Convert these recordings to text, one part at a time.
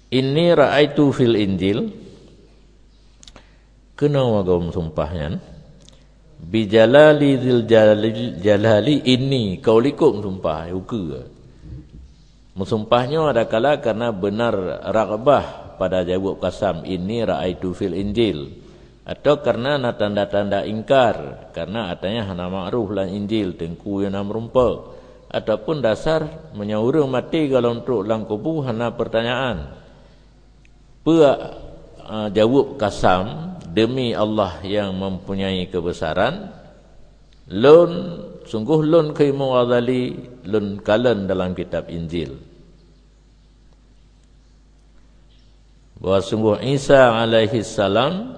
Inni ra'aitu fil Injil kena wagam sumpahnya bijalali dzil jalali inni kaulikum sumpah yuka musumpahnya ada kala karena benar raghbah pada jawab kasam inni ra'aitu fil Injil atau karena tanda-tanda ingkar karena adanya hana ma'ruf lan Injil tengku yang namrumpa ataupun dasar menyaurung mati kalau untuk lang kubu hana pertanyaan jawab kasam demi Allah yang mempunyai kebesaran lun sungguh lun kaimu wadali lun kalan dalam kitab Injil bahwa sungguh Isa alaihi salam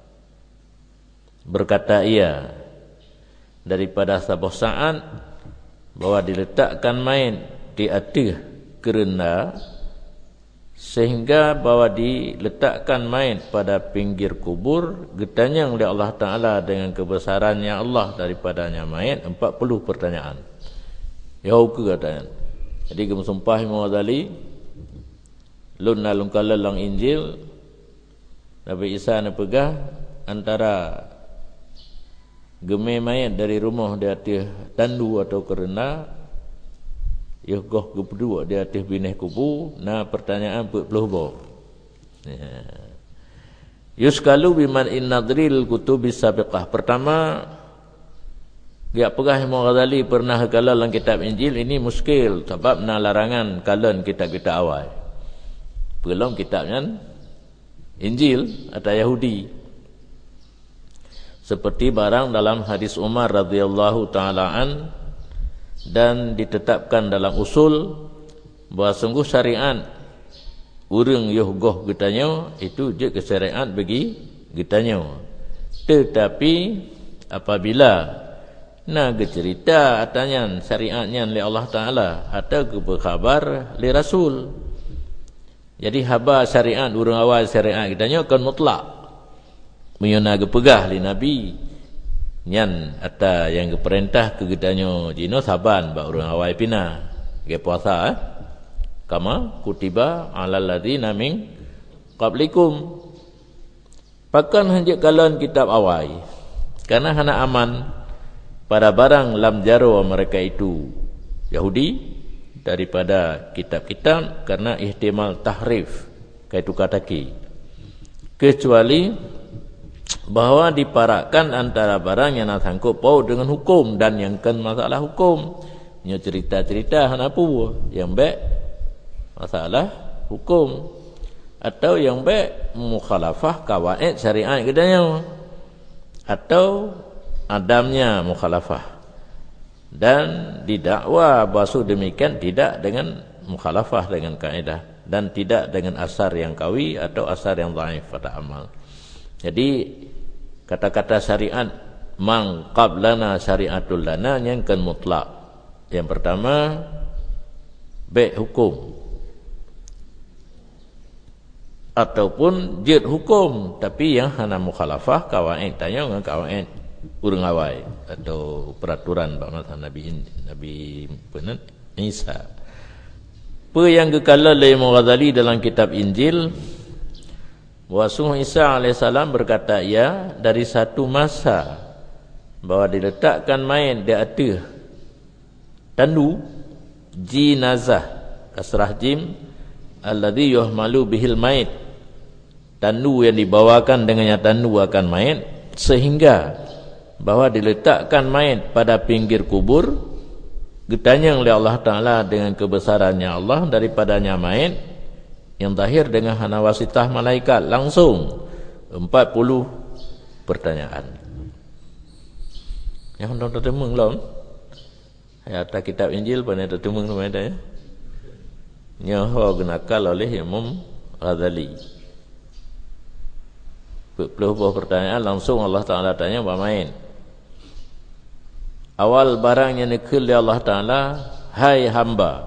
berkata ia daripada sebuah saat bahwa diletakkan main di atas kerenda sehingga bahwa diletakkan main pada pinggir kubur getanyang oleh Allah Ta'ala dengan kebesarannya Allah daripadanya main 40 pertanyaan yau ke katanya jadi kemusumpah Imam Ghazali lun nalungkala lang Injil Nabi Isa nak pegah antara gemai mayat dari rumah di atas tandu atau kerena goh kedua di atas bineh kubu na pertanyaan 40 boh yuskalu biman innadril kutubis sabiqah pertama dia pegah Imam Ghazali pernah kala dalam kitab Injil ini muskil sebab na larangan kalan kitab-kitab awal belum kitabnya Injil atau Yahudi seperti barang dalam hadis Umar radhiyallahu taala an dan ditetapkan dalam usul bahawa sungguh syariat urang yogoh getanya itu je kesyariat bagi getanya tetapi apabila nak cerita atanya syariatnya oleh Allah Taala atau berkhabar li rasul jadi haba syariat urang awal syariat getanya kan mutlak menyana gepegah li nabi nyan ata yang keperintah kegedanyo jino saban ba urang awai pina ge puasa kama kutiba alal ladzina min qablikum pakan hanjak kalan kitab awai karena hana aman pada barang lam jaro mereka itu Yahudi daripada kitab-kitab karena ihtimal tahrif kaitu kataki kecuali bahawa diparakkan antara barang yang nak sangkut paut dengan hukum dan yang kan masalah hukum nya cerita-cerita hanapu yang baik masalah hukum atau yang baik mukhalafah kawaid syariat kedanya atau adamnya mukhalafah dan didakwa bahasa demikian tidak dengan mukhalafah dengan kaedah dan tidak dengan asar yang kawi atau asar yang dhaif pada amal. Jadi kata-kata syariat mang qablana syariatul lana yang kan mutlak. Yang pertama baik hukum ataupun jid hukum tapi yang hana mukhalafah kawaid tanya dengan kawaid urang awai atau peraturan bahasa Nabi benar Isa. Apa yang kekala oleh Imam Ghazali dalam kitab Injil Wasung Isa alaihissalam berkata ya dari satu masa bahwa diletakkan main di atas tandu jinazah kasrah jim alladhi yuhmalu bihil mait tandu yang dibawakan dengannya tandu akan main sehingga bahwa diletakkan main pada pinggir kubur getanyang oleh Allah Ta'ala dengan kebesarannya Allah daripadanya main yang zahir dengan hana wasitah malaikat langsung 40 pertanyaan. Yang hendak tertemung lawan. Ayat kitab Injil pada tertemung nama dia. Nyaho genakal oleh Imam Ghazali. 40 pertanyaan langsung Allah Taala tanya apa main. Awal barang yang dikil Allah Taala, hai hamba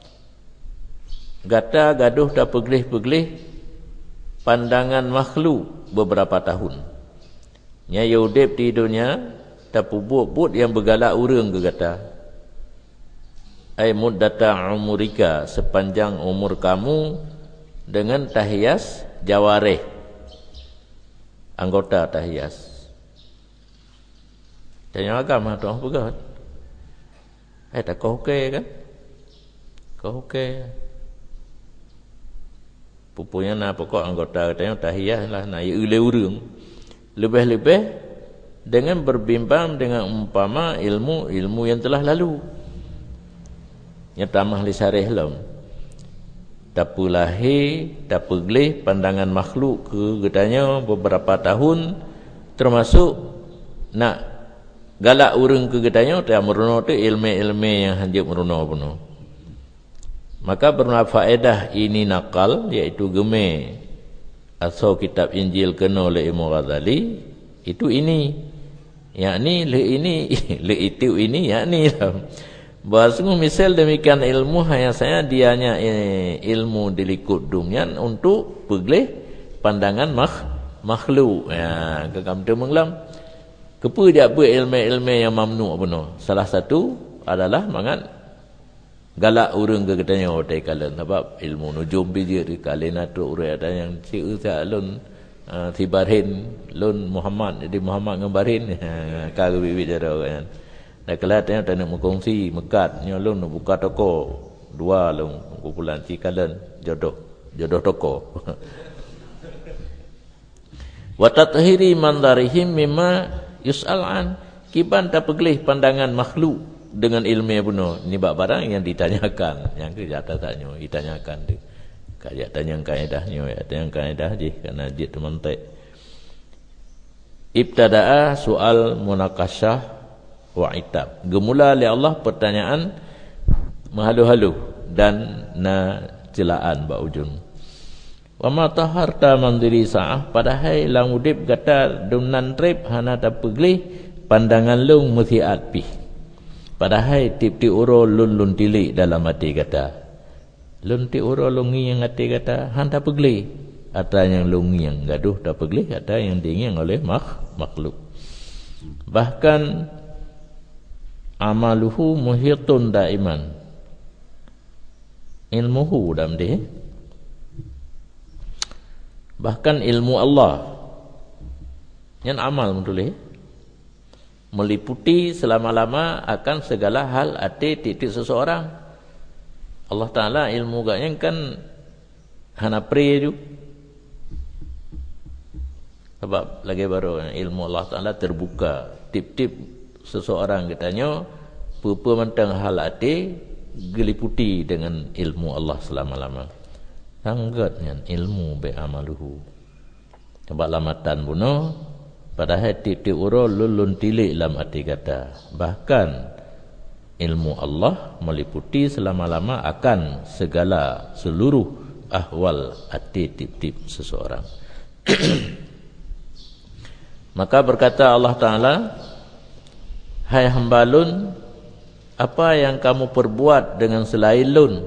gata gaduh dah peglih-peglih pandangan makhluk beberapa tahun. Nya yaudib di dunia dah pubut yang bergalak urang ke gata. Ai muddata umurika sepanjang umur kamu dengan tahiyas jawarih, anggota tahiyas. Tanya agama tu apa pegat? Tak kau okey kan? Kau okey. Pupunya nak pokok anggota katanya tahiyah lah nak ule urang. Lebih-lebih dengan berbimbang dengan umpama ilmu yang telah lalu. Yang tamah li syarih lam. Tapu lahir, tapu gelih pandangan makhluk ke katanya beberapa tahun, termasuk nak galak urang ke katanya tak merono tu ilmu-ilmu yang hanjut merono puno. Maka berfaedah ini nakal, iaitu geme asal kitab Injil kena oleh Imam Ghazali, itu ini, yakni le ini le itu ini, yakni bahasa misal demikian ilmu hanya saya dianya ilmu dilikut dunia untuk pegleh pandangan makhluk. Ya, kekam tu menglam kepa dia buat ilmu-ilmu yang mamnu benar. Salah satu adalah mangat galak urang ke katanya otai kalen sebab ilmu nujum biji di kalena tu urang ada yang ciu sa lun tibarhin lun Muhammad jadi Muhammad ngambarin ka bibi jaro kan dak kelatnya tak nak mengkongsi mekat nya lun buka toko dua lun kumpulan ci kalen jodoh toko wa tathhiri mandarihim mimma yus'alan kiban tak peglih pandangan makhluk dengan ilmu yang penuh. Ini barang yang ditanyakan, yang kerja tanya ditanyakan tu. Kaya tanya kaedahnya, tanya kaedah je kerana dia temantek. Ibtada'a soal munakasyah wa itab. Gemula oleh Allah pertanyaan mahalu-halu dan na celaan ba ujung. Wa ma taharta mandiri sa'ah padahal lang udip kata dumnan trip hana ta peglih pandangan lung muthiat pi. Padahal tip-tip uro lun tilik dalam hati kata. Lun tip uro lungi yang hati kata, hanta pegli. Ada yang lungi yang gaduh tak pegli, ada yang diingin oleh makhluk. Bahkan amaluhu muhitun daiman. Ilmuhu dalam dia. Bahkan ilmu Allah. Yang amal betul meliputi selama-lama akan segala hal hati titik seseorang. Allah Ta'ala ilmu gaknya kan hana pre tu. Sebab lagi baru ilmu Allah Ta'ala terbuka. Tip-tip seseorang katanya apa mentang hal hati geliputi dengan ilmu Allah selama-lama. Sangatnya ilmu bi'amaluhu. Sebab lamatan bunuh padahal tip-tip uro lulun tilik dalam arti kata. Bahkan ilmu Allah meliputi selama-lama akan segala seluruh ahwal hati tip-tip seseorang. Maka berkata Allah Ta'ala, hai hamba lun, apa yang kamu perbuat dengan selain lun?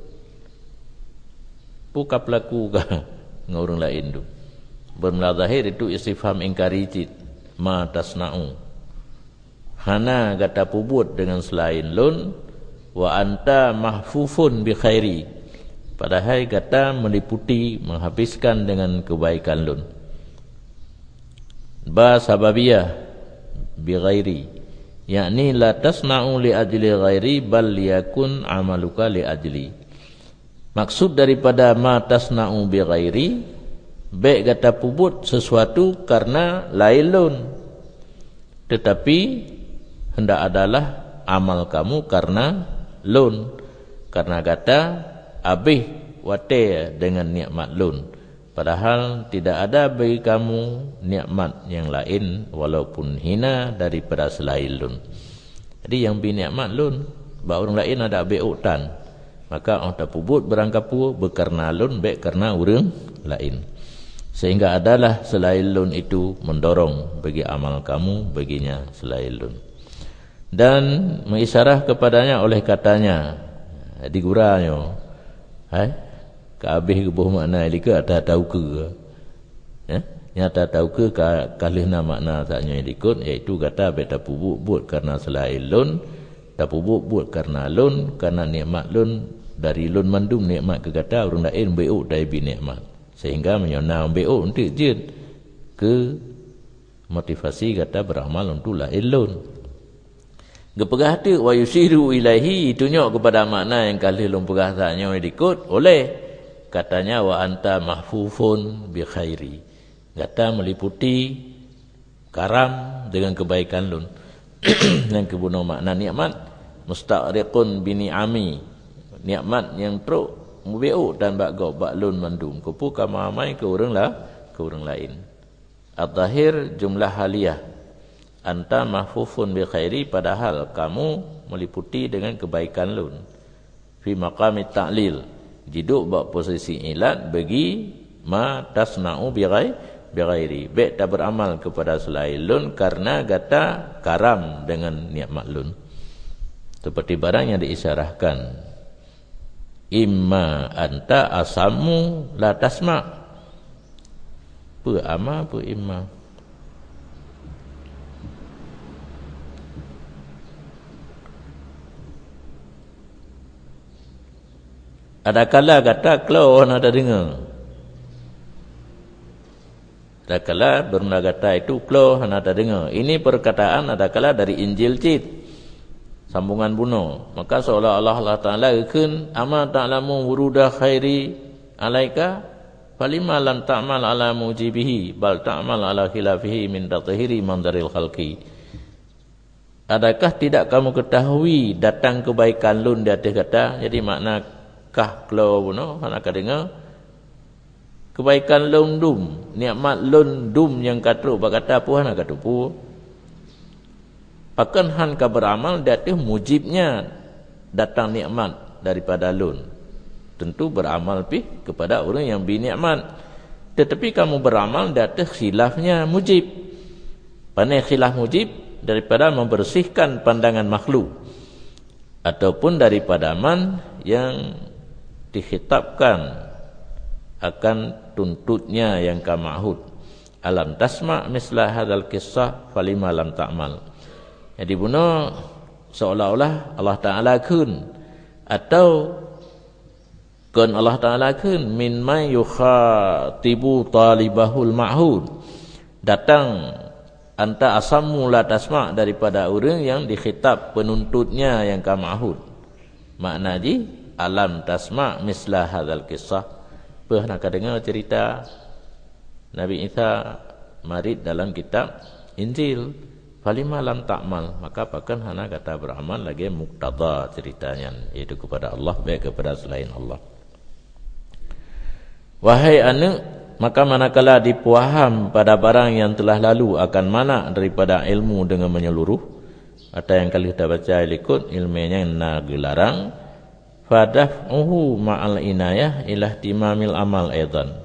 Buka pelaku ke dengan orang lain tu. Bermula zahir itu istifham ingkari cid ma tasna'u hana kata pubut dengan selain lun wa anta mahfufun bi khairi padahal kata meliputi menghabiskan dengan kebaikan lun ba sababiyah bi ghairi yakni la tasna'u li ajli ghairi bal yakun amaluka li ajli. Maksud daripada ma tasna'u bi ghairi baik kata pubut sesuatu karena lain lun, tetapi hendak adalah amal kamu karena lun, karena kata abih wate dengan nikmat lun, padahal tidak ada bagi kamu nikmat yang lain walaupun hina daripada selain lun. Jadi yang binikmat lun, ba orang lain ada abih utan, maka orang pubut berangkapu berkarna lun baik karena orang lain. Sehingga adalah selain lun itu mendorong bagi amal kamu baginya selain lun. Dan mengisyarah kepadanya oleh katanya diguranya kabeh kebuh makna ilika tak tahu ke nyata tahu ke kalihna makna taknya ilikut iaitu kata beta pubuk buat karena selain lun tak pubuk buat karena lun karena nikmat lun dari lun mandum nikmat ke kata orang lain beuk dari bi nikmat sehingga menyona beuk untuk je ke motivasi kata beramal untuk lain lun gepegah tu wa yusiru ilahi tunjuk kepada makna yang kali lun pegah tanya dikut oleh katanya wa anta mahfufun bi khairi kata meliputi karam dengan kebaikan lun yang kebunuh makna nikmat mustaqriqun bi ni'ami nikmat yang teruk mubiu dan bagau baklun mandum kupu kama amai ke orang lain at-tahir jumlah haliyah anta mahfufun bi khairi padahal kamu meliputi dengan kebaikan lun fi maqami ta'lil jiduk bak posisi ilat bagi ma tasna'u bi ghairi baik tak beramal kepada selain lun karena kata karam dengan nikmat lun seperti barang yang diisyarahkan imma anta asamu la tasma apa ama apa imma ada kala kata kalau orang ada dengar tak kala bermula kata itu kalau hana tak dengar ini perkataan ada kala dari Injil cit sambungan bunuh maka seolah-olah Allah Ta'ala ikan ama ta'lamu wuruda khairi alaika falima lam ta'mal ala mujibihi bal ta'mal ala khilafihi min tatahiri mandaril khalqi adakah tidak kamu ketahui datang kebaikan lun di atas kata jadi maknakah kalau bunuh hana tak dengar kebaikan lun dum nikmat lun dum yang kata berkata puan nak kata pu akan han ka beramal datang mujibnya datang nikmat daripada lun tentu beramal pi kepada orang yang binikmat tetapi kamu beramal datang khilafnya mujib pandai khilaf mujib daripada membersihkan pandangan makhluk ataupun daripada man yang dikhitabkan akan tuntutnya yang kamahud alam tasma' mislah hadzal qissah falima lam ta'mal jadi bunuh seolah-olah Allah Ta'ala kun atau kun Allah Ta'ala kun min may yukhatibu talibahul ma'hud datang anta asammu la tasma' daripada orang yang dikhitab penuntutnya yang kamahud makna ji alam tasma' mislah hadzal qissah pernah dengar cerita Nabi Isa marid dalam kitab Injil falima lam ta'mal maka bahkan hana kata beramal lagi muqtada ceritanya yaitu kepada Allah baik kepada selain Allah wahai anak maka manakala dipuaham pada barang yang telah lalu akan mana daripada ilmu dengan menyeluruh atau yang kali kita baca ikut ilmunya yang dilarang fadaf'uhu ma'al inayah ila ihtimamil amal aidan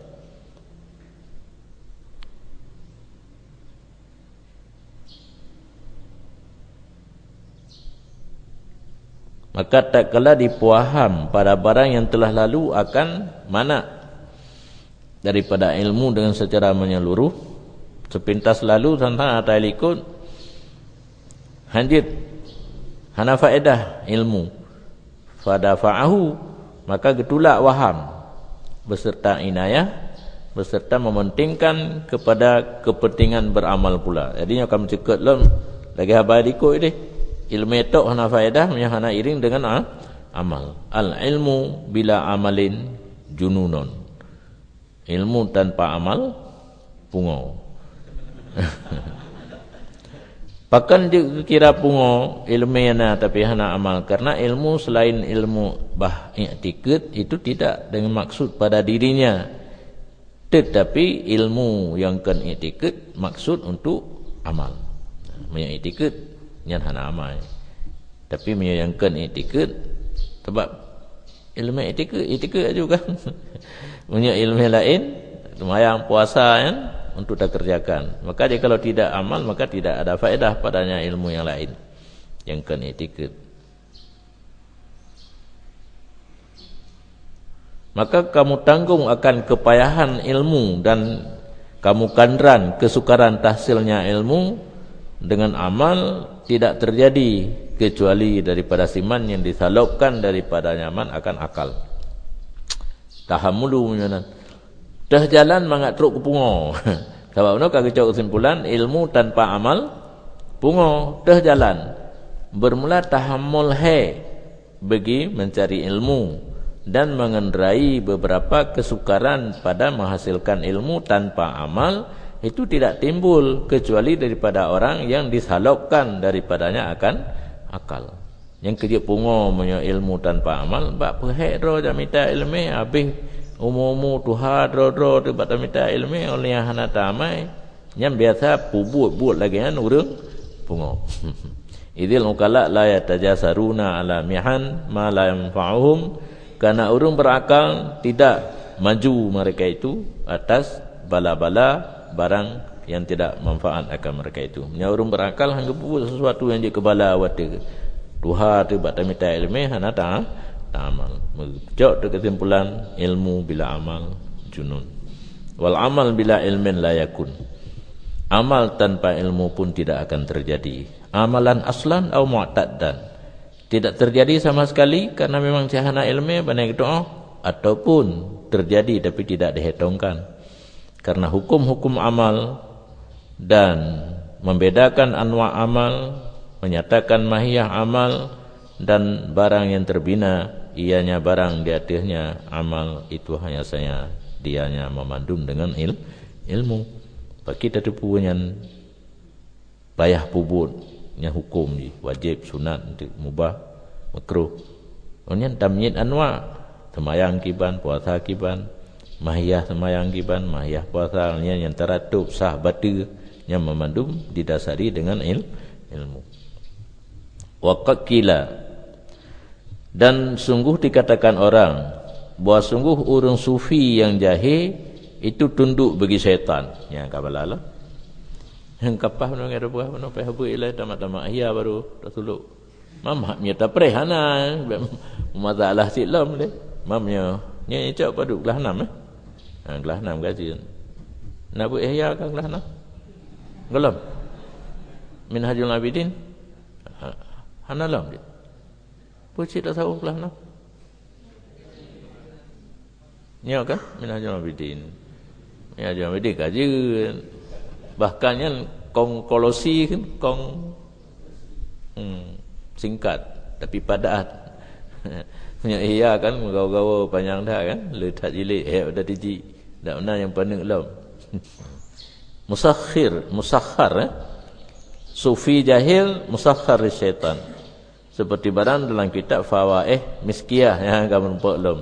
maka tak kala dipuaham pada barang yang telah lalu akan mana daripada ilmu dengan secara menyeluruh sepintas lalu tentang atai likut hanjit hana faedah ilmu fadafa'ahu maka getulak waham beserta inayah beserta mementingkan kepada kepentingan beramal pula jadinya kamu cekut lom lagi habai dikut ini ilmu itu hana faedah hana iring dengan amal al ilmu bila amalin jununun ilmu tanpa amal pungo Pakan dikira pungo ilmu yana tapi hana amal karena ilmu selain ilmu bah i'tikad itu tidak dengan maksud pada dirinya tetapi ilmu yang kan i'tikad maksud untuk amal punya i'tikad yang hana amal tapi punya yang kan i'tikad sebab ilmu i'tikad juga punya ilmu lain sembahyang puasa kan untuk tak kerjakan. Maka dia kalau tidak amal maka tidak ada faedah padanya ilmu yang lain yang kan etikad. Maka kamu tanggung akan kepayahan ilmu dan kamu kandran kesukaran tahsilnya ilmu dengan amal tidak terjadi kecuali daripada siman yang disalubkan daripada nyaman akan akal. Tahammulu menyanan. Dah jalan mangat teruk ke pungo. Sebab no kagak kesimpulan ilmu tanpa amal pungo dah jalan. Bermula tahammul bagi mencari ilmu dan mengenderai beberapa kesukaran pada menghasilkan ilmu tanpa amal itu tidak timbul kecuali daripada orang yang disalubkan daripadanya akan akal. Yang kerja pungo punya ilmu tanpa amal bak perhek ro minta ilmu habis umur Tuhan ro tu bak minta ilmu oleh yang hana tamai yang biasa buat lagi kan urang pungo. Idil ukala la yatajasaruna ala mihan ma la yanfa'uhum, karena orang berakal tidak maju mereka itu atas bala-bala barang yang tidak manfaat akan mereka itu. Nya orang berakal hangga buat sesuatu yang dia kebala wate Tuhan tu bak minta ilmu hana ta amal. Jauh tu kesimpulan ilmu bila amal junun. Wal amal bila ilmin la yakun. Amal tanpa ilmu pun tidak akan terjadi. Amalan aslan atau mu'taddan, tidak terjadi sama sekali karena memang cahana ilmu banyak doa, ataupun terjadi tapi tidak dihitungkan karena hukum-hukum amal dan membedakan anwa amal, menyatakan mahiyah amal dan barang yang terbina ianya barang di atasnya amal, itu hanya saya dianya memandum dengan ilmu. Kita tu punya bayah pubutnya hukum ni wajib, sunat, mubah, makruh. Onyan tamyiz anwa, semayang kiban, puasa kiban, mahiyah semayang kiban, mahiyah puasa yang teratub sah batil yang memandum didasari dengan ilmu. Waqaqila, dan sungguh dikatakan orang bahawa sungguh orang sufi yang jahil itu tunduk bagi syaitan. Yang kabalalah. Yang kapah no ngada buah no pe habu ilai tamat-tamat ahya baru rasuluk. Mamnya tak prehana masalah silam le. Mamnya nya cak padu kelas 6 eh. Ha kelas 6 kajian. Nak buat ihya kan kelas 6. Gelap. Minhajul Abidin. Hanalam dia. Pucit tak tahu kelas 6. Nya kan Minhajul Abidin. Ya jangan beda kajian. Bahkan yang kongkolosi kan singkat tapi padat. Punya iya kan gawa-gawa panjang dah kan, letak jilid dah tiji. Dak benar yang panik lam. Musakhir sufi jahil musakhir syaitan. Seperti barang dalam kitab Fawaih Miskiyah yang kamu nampak lam.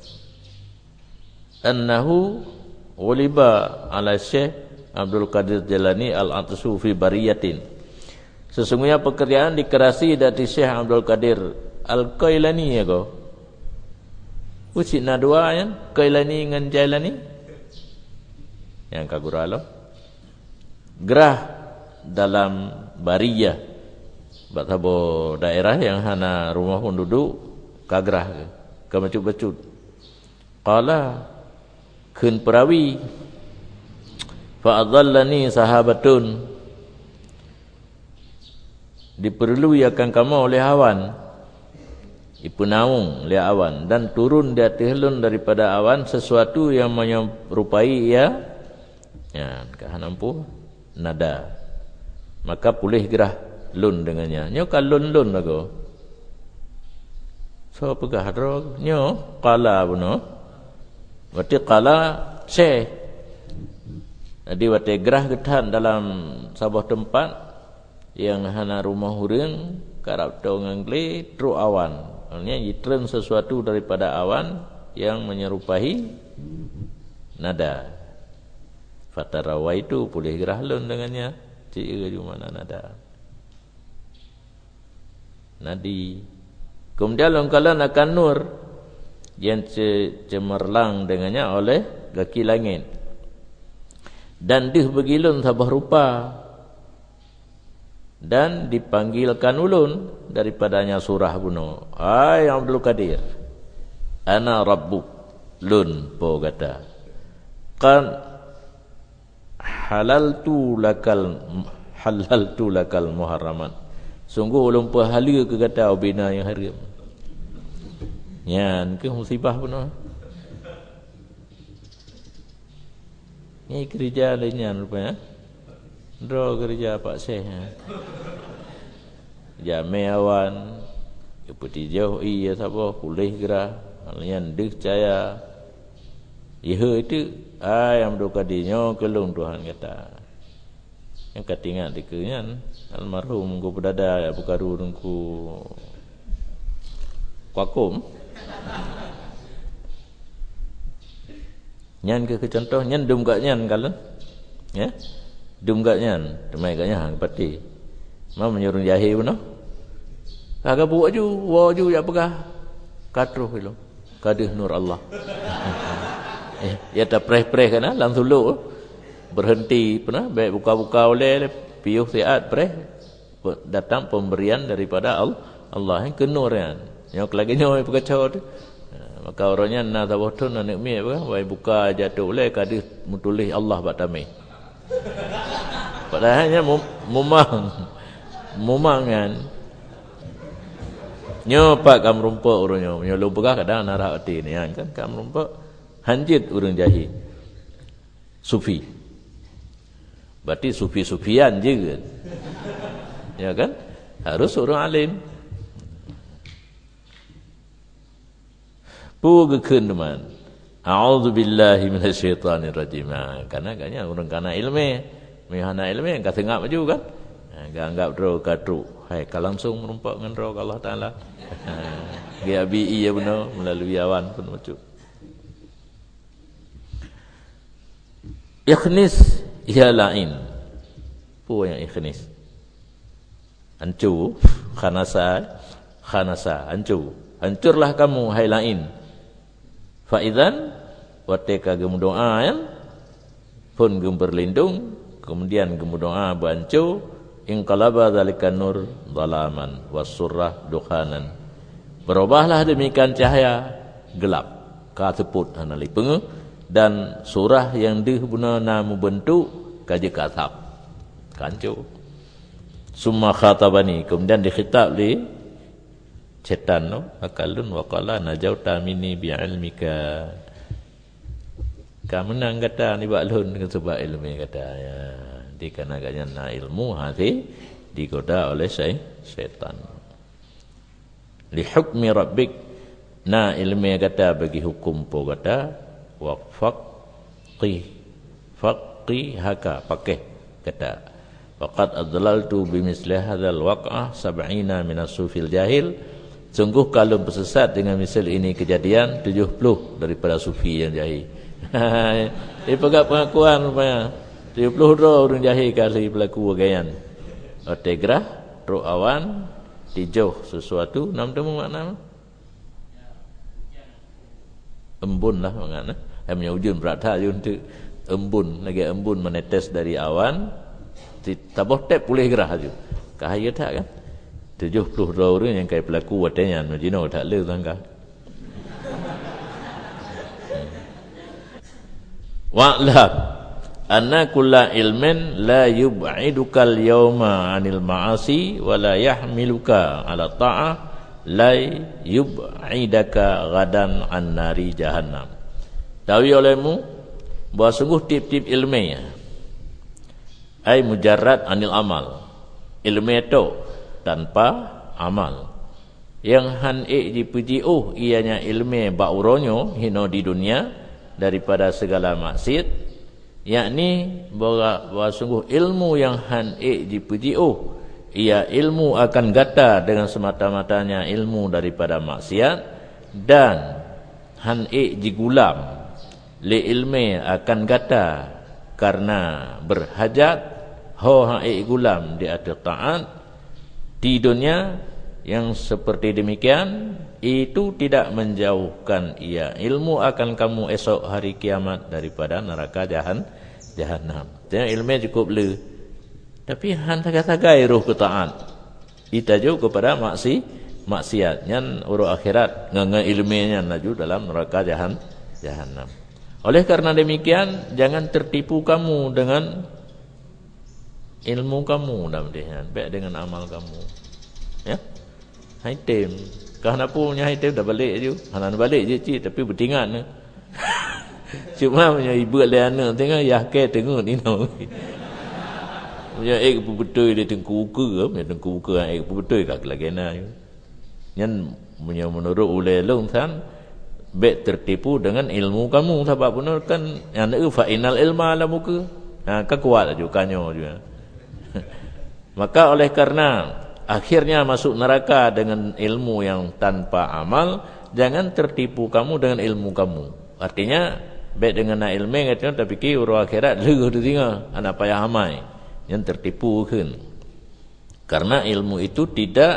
Annahu uliba ala Syekh Abdul Qadir Jalani al-Atsu fi bariyatin. Sesungguhnya pekerjaan dikerasi dari Syekh Abdul Qadir Al-Qailani ya ko. Ucik na dua ya, Qailani dengan Jalani. Yang kaguralo. Gerah dalam bariyah. Batabo daerah yang hana rumah penduduk kagrah ke mecut-mecut. Qala kun perawi fa'adhallani sahabatun, diperlui akan kamu oleh awan, ipunaung oleh awan, dan turun di atas lun daripada awan sesuatu yang menyerupai ya kahanampu nada, maka pulih gerah lun dengannya. Nyo kan lun lagu so pegah hadro nyo qala buno berarti qala syekh. Jadi wate gerah getan dalam sebuah tempat yang hana rumah hurang karap tau ngangli tru awan. Artinya yitren sesuatu daripada awan yang menyerupai nada. Fatarawa itu boleh gerah lun dengannya. Cik cuma nada. Nadi. Kemudian longkalan akan nur yang cemerlang dengannya oleh kaki langit. Dan dih begilun sabah rupa, dan dipanggilkan ulun daripadanya surah buno. Ai Abdul Qadir, ana rabbuk, lun po kata. Kan halaltu lakal halaltu lakal muharramat. Sungguh ulun pahala ke kata bina yang haram. Nyan ke musibah pun. Ni kerja lainnya rupanya. Dro kerja Pak Syekh. Jamai awan, putih jauh iya siapa pulih gerah, kalian dek caya. Iha itu yang berdoa dinyo kelung Tuhan kata. Yang katingan dikenyan almarhum ku berdada buka rungku kuakum. Nyan ke contoh nyan dum gak nyan kalen. Ya. Dum gak nyan, demai gak nyan pati. Mau menyuruh jahil pun. Kagak buat ju, waju ya pegah. Katruh itu. Kadih nur Allah. Ya tak preh-preh kan langsung lu berhenti pernah baik buka-buka oleh piuh siat preh datang pemberian daripada Allah yang kenuran. Yang lagi nyoy pekacau tu. Maka orangnya na tawatun na nikmi apa baik buka jatuh oleh kadih mutulih Allah batami. Padahalnya mumang kan. Nyo pak kam rumpuk urunyo, nyo lupa kadang narah hati ni kan kam rumpuk hanjit urun jahi. Sufi. Berarti sufi-sufian juga. Ya kan? Harus orang alim. Pugekeun teman. A'udzubillahi minasyaitonirrajim. Karena kayaknya orang kana ilmu, mihana ilmu yang katengap maju kan. Anggap dro katru. Hai ka langsung merumpak dengan roh Allah Taala. Dia bi iya benar melalui awan pun macam. Ikhnis ya lain. Apa yang ikhnis? Ancu, khanasa, ancu. Hancurlah kamu hai lain. Fa idzan wateka gem doa ya. Pun gem berlindung, kemudian gem doa bancu inqalaba dzalika nur dhalaman wasurrah dukhanan. Berubahlah demikian cahaya gelap kaseput hanali pengu dan surah yang dihuna namu bentuk kaje kasap kancu. Summa khatabani kemudian dikhitab li setan no akalun wa qala najauta minni bi ilmika. Kamu nang kata ni baklun dengan sebab ilmu kata ya. Dikarenakannya na ilmu hati digoda oleh syaitan. Li hukmi rabbik na ilmu kata bagi hukum po kata faqih haka pakai kata faqad adlaltu bimisli hadzal waq'ah 70 min as-sufil jahil. Sungguh kalau bersesat dengan misal ini kejadian 70 daripada sufi yang jahil. Dia pegang pengakuan rupanya 70 roh orang jahil kali pelaku wagayan. Otegrah, roh awan, tijauh sesuatu, nam temu makna? Embun lah makna. Hanya ujun berata untuk embun, lagi embun menetes dari awan, taboh tep pulih gerah tu. Kahaya tak kan? 70 roh orang yang kaya pelaku wagayan, majino tak le tangga. Wa'lam anna kulla ilmin la yub'idukal yawma 'anil ma'asi wa la yahmiluka 'ala ta'ah la yub'idaka ghadan 'an nari jahannam. Tahu olehmu bahawa sungguh tip-tip ilmiah ai mujarrad 'anil amal. Ilmu itu tanpa amal. Yang han dipuji ianya ilmu ba'uronyo hino di dunia daripada segala maksiat. Yakni bahawa sungguh ilmu yang han dipuji ia ilmu akan gata dengan semata-matanya ilmu daripada maksiat dan han digulam li ilmi akan gata karena berhajat han gulam di atas taat di dunia yang seperti demikian itu tidak menjauhkan ia ilmu akan kamu esok hari kiamat daripada neraka jahannam. Jadi ilmu cukup le. Tapi han tagai roh ke taat. Ditajuk kepada maksiat. Nyan urus akhirat nganga ilmunya laju dalam neraka jahannam. Oleh karena demikian jangan tertipu kamu dengan ilmu kamu dah dia baik dengan amal kamu. Ya. Haitim. Kahana punya haitim dah balik je. Hanan balik je cik tapi bertingan ni. Cuma punya ibu leana tengok ya ke tengok ni no. Punya betul dia tengku buka ke, tengku buka betul kat lagena ni. Yang punya menurut ulelung san baik tertipu dengan ilmu kamu sebab benar kan yang fa inal ilma la muka. Kan kuat juga kanyo juga. Maka oleh karena akhirnya masuk neraka dengan ilmu yang tanpa amal, jangan tertipu kamu dengan ilmu kamu. Artinya baik dengan ilmu katanya tapi ki uru akhirat lego tu tinggal anak payah amai yang tertipu kan. Karena ilmu itu tidak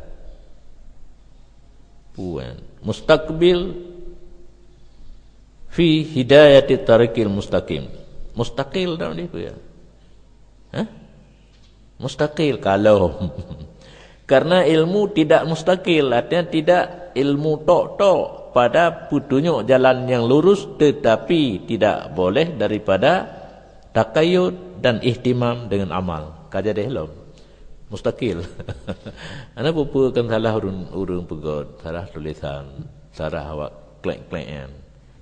mustaqbil fi hidayati tariqil mustaqim. Mustaqil dalam dia ya. Mustaqil kalau karena ilmu tidak mustaqil, artinya tidak ilmu tok-tok pada petunjuk jalan yang lurus, tetapi tidak boleh daripada takayud dan ihtimam dengan amal. Kaja deh lom. Mustaqil. Ana pupu kan salah urung pegot, salah tulisan, salah awak klek-klekan.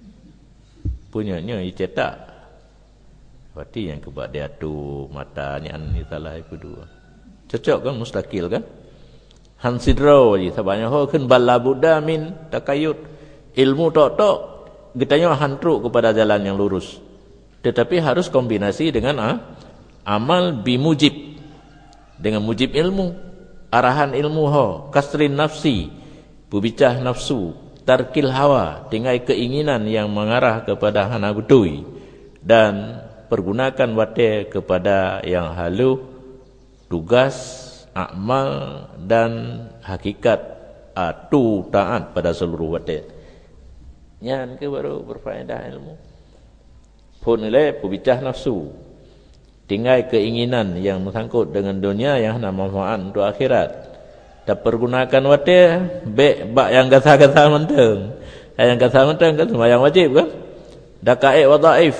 Punyanya dicetak. Berarti yang kebat dia tu matanya ni salah itu dua. Cocok kan mustaqil kan? Hansidro je sabanya ho kan bala buddha min takayut. Ilmu tok-tok getanya hantruk kepada jalan yang lurus. Tetapi harus kombinasi dengan amal bimujib. Dengan mujib ilmu, arahan ilmu ho, kasrin nafsi, bubicah nafsu, tarkil hawa, tinggal keinginan yang mengarah kepada hana betui dan pergunakan wate kepada yang halu, tugas, amal dan hakikat tu taat pada seluruh wate. Nyan ke baru berfaedah ilmu. Pun nilai pubicah nafsu, tinggal keinginan yang bersangkut dengan dunia yang nak manfaat untuk akhirat. Dan pergunakan wate bak yang gasa-gasa menteng. Yang gasa menteng kan sembahyang wajib kan? Daqaiq wa dhaif.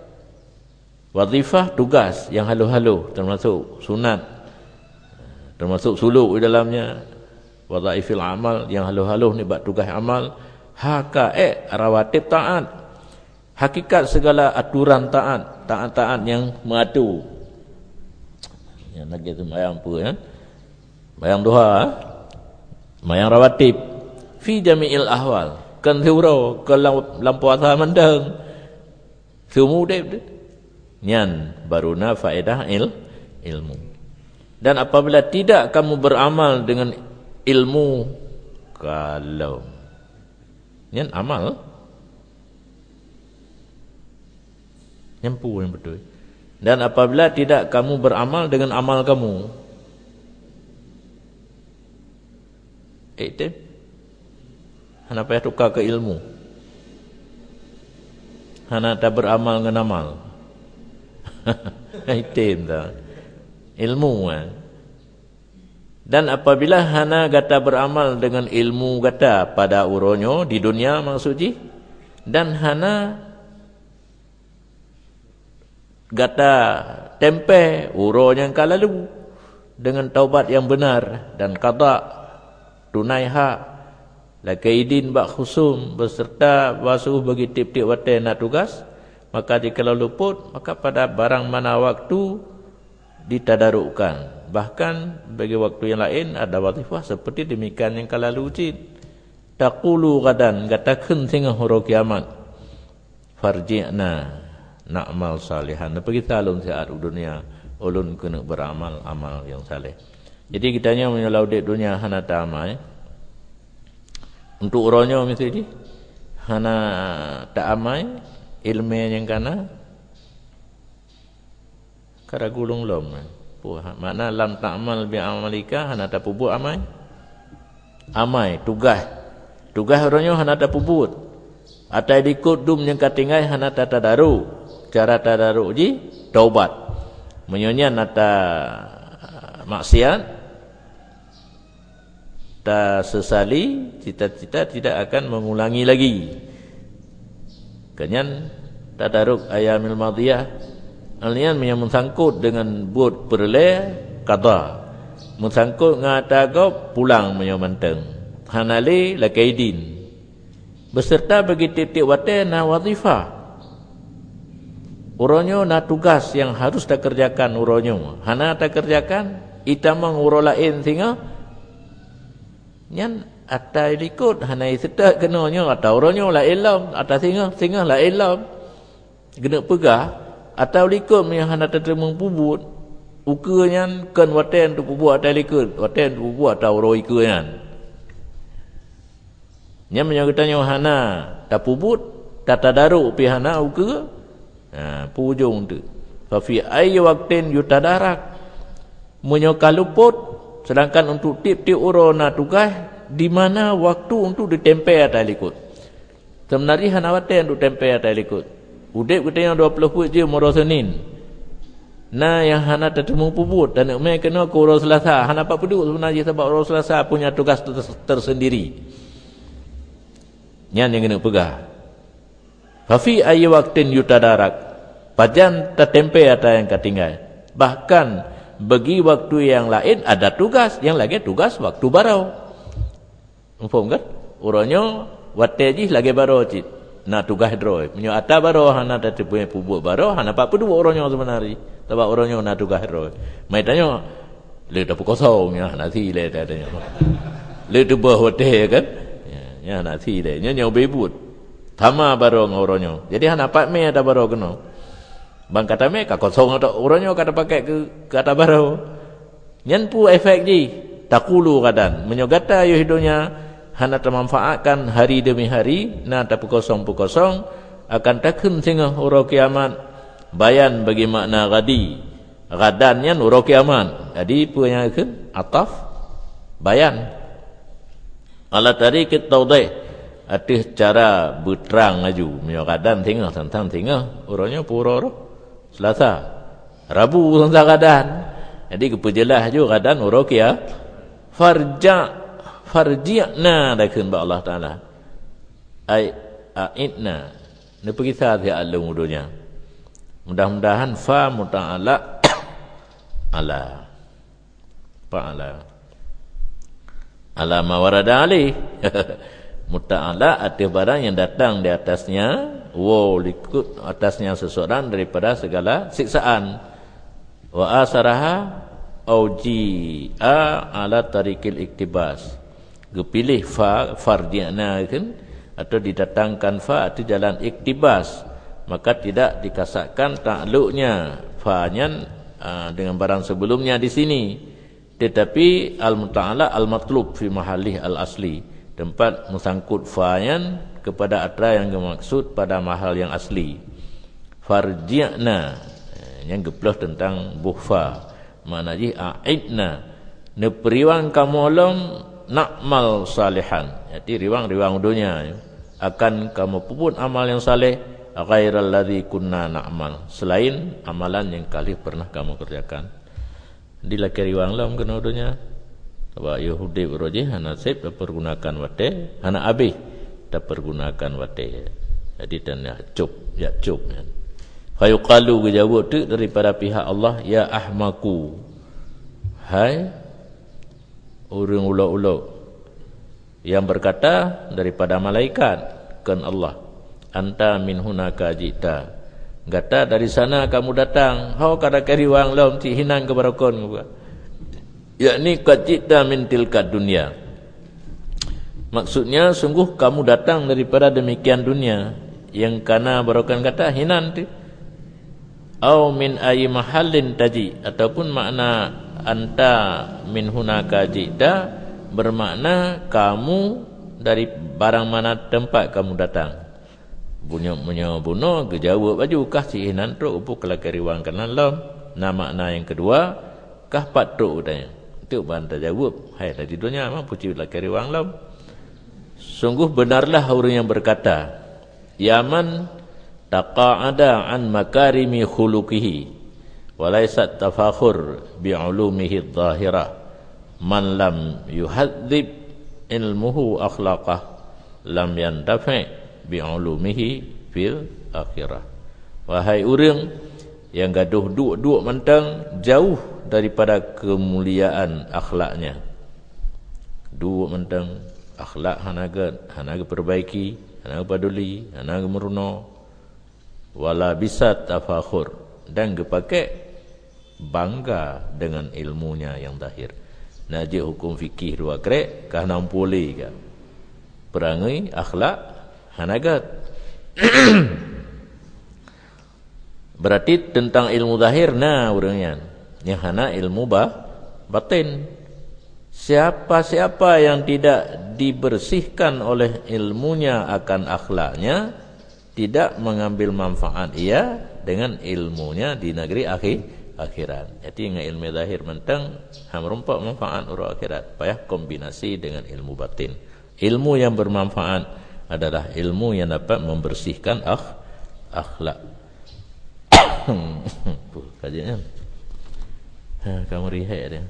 Wazifah tugas yang halu-halu termasuk sunat, termasuk suluk di dalamnya. Wadhaifil amal yang halu-halu ni bab tugas amal. Haqaiq rawatib taat, hakikat segala aturan taat, taat-taat yang mengatu. Yang lagi tu sembahyang apa ya? Sembahyang duha, sembahyang rawatib fi jami'il ahwal. Kan surau kalau lampuasa mendeng. Semua dia nyan baruna faedah ilmu. Dan apabila tidak kamu beramal dengan ilmu, kalau nyan amal nyampu yang betul. Dan apabila tidak kamu beramal dengan amal kamu, itu hana payah tukar ke ilmu, hana tak beramal dengan amal. Item dah ilmu kan. Dan apabila hana gata beramal dengan ilmu gata pada uronyo di dunia maksudnya, dan hana gata tempe uronyo yang kalalu dengan taubat yang benar dan qada tunai hak lakaidin bak khusum beserta basuh bagi tip-tip wate nak tugas, maka jikalau luput, maka pada barang mana waktu ditadarukkan. Bahkan bagi waktu yang lain ada wazifah seperti demikian yang kala lucid. Taqulu gadan gatakeun sing horo kiamat. Farji'na na'mal salihan. Pergi talun saat dunia ulun kena beramal amal yang saleh. Jadi kitanya menyelau di dunia hana ta'amai. Untuk uronyo misalnya hana ta'amai ilmu yang kana karagulung lom. Makna lam ta'mal bi amalika hana ta pubut amai. Amai tugas. Tugas orangnya hana ta pubut. Atai dikut dum yang katingai hana ta tadaru. Cara tadaru ji taubat. Menyonya nata maksiat ta sesali, cita-cita tidak akan mengulangi lagi. Kenyan tadaruk ayamil madiyah, Alian yang mensangkut dengan buat perle qada. Mensangkut dengan atagop pulang menyamanteng. Hanali lakaidin. Beserta bagi titik wate na wazifah. Uronyo na tugas yang harus tak kerjakan uronyo. Hana tak kerjakan, itamang uro lain singa. Nyan ata ikut hana setak kenonyo atau uronyo la ilam, ata singa la ilam. Kena pegah atau likut yang hana terima pubut. Uka nyan kan waten tu pubut atau likut, waten tu pubut atau uro ika nyan. Nyan menyangkutanya hana tak pubut, tak tadaruk pi hana uka. Pujung tu fa fi ayyi waqtin yutadarak menyokaluput, sedangkan untuk tip-tip urona tugas di mana waktu untuk ditempel atas likut. Sebenarnya hana waten untuk tempel atas likut. Udip kita yang 20 put je moro Senin. Nah yang hana tertemu pubut dan mai kena ke uro Selasa. Hana pak peduk sebenarnya sebab uro Selasa punya tugas tersendiri. Yang kena pegah. Fafi ayyi waqtin yutadarak, pajan tertempe atau yang ketinggal. Bahkan bagi waktu yang lain ada tugas, yang lagi tugas waktu barau. Faham kan? Orangnya wateji lagi barau cit. Na tugas droi. Menyo ata barau hana tadi punya pubuk barau, hana pak pedu orangnya sebenarnya. Sebab orangnya na tugas droi. Mai tanya, le dah kosong ya nanti le tanya. Le tu bah hotel kan? Ya nanti le. Nya bebut. Tama baru ngoronya. Jadi hana pak me ada baru kena. Bang kata me ka kosong atau oronyo kata pakai ke kata baru. Nyan pu efek ji. Takulu kadan. Menyogata yo hidupnya hana termanfaatkan hari demi hari, na tak kosong akan takun sehingga uro kiamat. Bayan bagi makna gadi. Gadan nyan uro kiamat. Jadi punya ke ataf bayan. Ala tariqat tawdih. Atih cara berterang aju menyokadan tinggal tentang tinggal orangnya pura Selasa Rabu tentang kadan. Jadi kepejelah juga kadan orang kia farji'na dakun ba Allah Taala ai aidna ni pergi saat ya Allah mudonya. Mudah-mudahan fa muta'ala ala ma warada alih. Muta'ala arti barang yang datang di atasnya, likut atasnya seseorang daripada segala siksaan. Wa asaraha auji'a ala tariqil iktibas. Gepilih fardiana kan atau didatangkan fa itu jalan iktibas, maka tidak dikasarkan takluknya fa-nya dengan barang sebelumnya di sini, tetapi al-muta'ala al-matlub fi mahallih al-asli, tempat mensangkut fa'yan kepada atra yang dimaksud pada mahal yang asli. Farji'na yang geploh tentang buhfa, maknanya a'idna neperiwang kamolom na'mal salihan. Jadi riwang dunia akan kamu puput amal yang saleh ghairal ladzi kunna na'mal, selain amalan yang kali pernah kamu kerjakan. Dilaki riwang lam kena dunia. Sebab Yahudi beroji hana sip tak pergunakan wate, hana abih tak pergunakan wate. Jadi dan ya cub. Fa yuqalu bijawab tu daripada pihak Allah, ya ahmaku, hai orang ulo-ulo yang berkata daripada malaikat kan Allah, anta min hunaka jita, kata dari sana kamu datang, hau kada kariwang lam ti hinang kebarakon juga. Yakni qad jita min tilka dunia, maksudnya sungguh kamu datang daripada demikian dunia yang kana barokan kata hinan tu, au min ayyi mahallin taji, ataupun makna anta min hunaka jita bermakna kamu dari barang mana tempat kamu datang. Bunya buno gejawab baju kah si hinan tu upu kelakari wang kanan lam. Nah makna yang kedua kah patuk tanya. Itu bantah jawab, hai tadi dunia mah puji kelakari wang lam. Sungguh benarlah orang yang berkata, yaman taqa'ada an makarimi khuluqihi wa laysat tafakhur bi ulumihi adh-dhahirah, man lam yuhadzib ilmuhu akhlaqah lam yantafi bi ulumihi fil akhirah. Wahai orang yang gaduh duk-duk mentang jauh daripada kemuliaan akhlaknya. Duk mentang akhlak hanaga perbaiki, hanaga paduli, hanaga meruno, wala bisat tafakhur, dan gepakai bangga dengan ilmunya yang zahir. Najik hukum fikih dua krek kah nampuli ka perangai akhlak hanagat. Berarti tentang ilmu zahir nah urangnya yang hana ilmu batin. Siapa-siapa yang tidak dibersihkan oleh ilmunya akan akhlaknya, tidak mengambil manfaat ia dengan ilmunya di negeri akhirat. Jadi dengan ilmu zahir mentang hamrumpak manfaat urang akhirat, payah kombinasi dengan ilmu batin. Ilmu yang bermanfaat adalah ilmu yang dapat membersihkan akhlak. Kajiannya kamu rehat dia.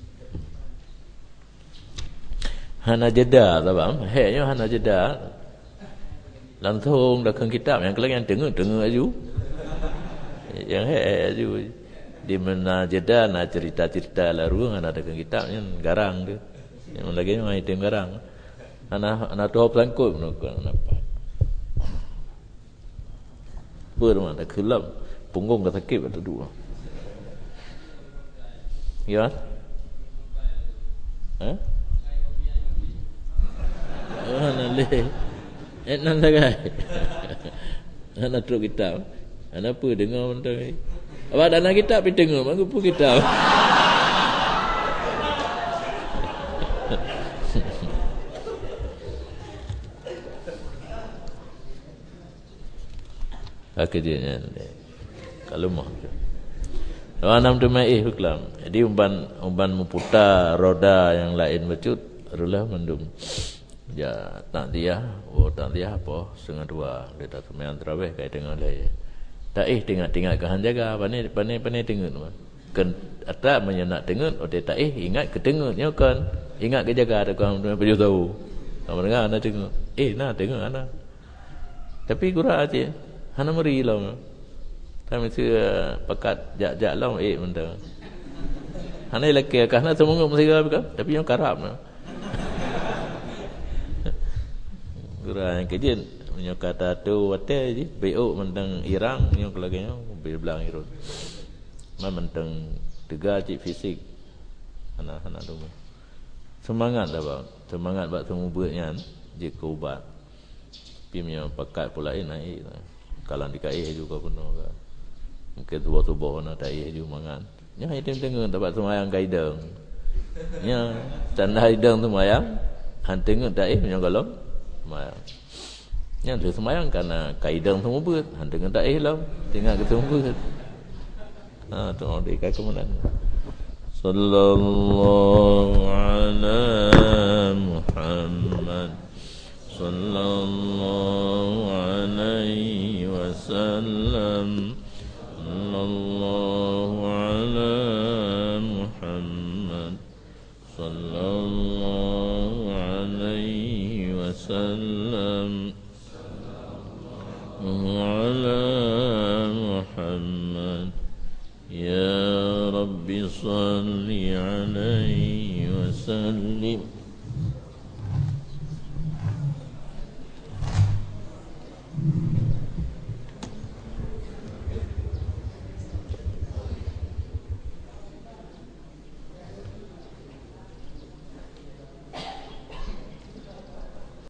Hana jeda tak faham? Heknya hana jeda. Langsung dalam kitab yang kalian dengar aju. Yang hek aju. Di mana jeda nak cerita-cerita lalu hana dalam kitabnya garang tu. Yang lagi mai tem garang. Hana tu pelangkut menukar nampak. Bermana tak kelab punggung ke sakit atau dua. Ya? Ha? Nanti, nanti kan? Nanti terus kitab. Apa dengar benda ni? Apa dah nak kitab pergi dengar, manggu pun kitab. Akhirnya, kalau mah. Anam tu mai huklam. Jadi umban memutar roda yang lain becut, rulah mendum. Ya tak dia apa setengah dua dia tak sembahyang tarawih kai dengan dia. Tak tengok kahan jaga pandai tengok. Kan ada menyenak tengok dia tak ingat ke tengoknya kan. Ingat ke jaga ada kawan pergi tahu. Kamu dengar ana tengok. Nah tengok ana. Tapi kurang aja. Hana meri lah. Kami pekat jak-jak lah benda. Hana lelaki kahna semua mesti tapi yang karap nah. Kurang kejin punya kata tu wate je beuk mentang irang yang kelaganya bilang irun. Mentang tegar cik fisik. Anak-anak tu. Semangat dah bang. Semangat bak semua buatnya je ke ubat. Pimnya pekat pula naik. Kalau dikaih juga penuh ke. Mungkin tubuh-tubuh nak taih juga mangan. Nya item tengok dapat semayang kaidang. Nya tanda hidang tu mayang. Han tengok taih punya kalau semayang. Yang dia semayang kerana kaidang semua buat. Han tengok taih lah. Tengok ke semua buat. Tu orang dia kata kemudian. Sallallahu ala Muhammad. Sallallahu alaihi wasallam. Sallallahu ala Muhammad. Sallallahu alaihi wasallam. Ala Muhammad. Ya Rabbi salli alaihi wasallim.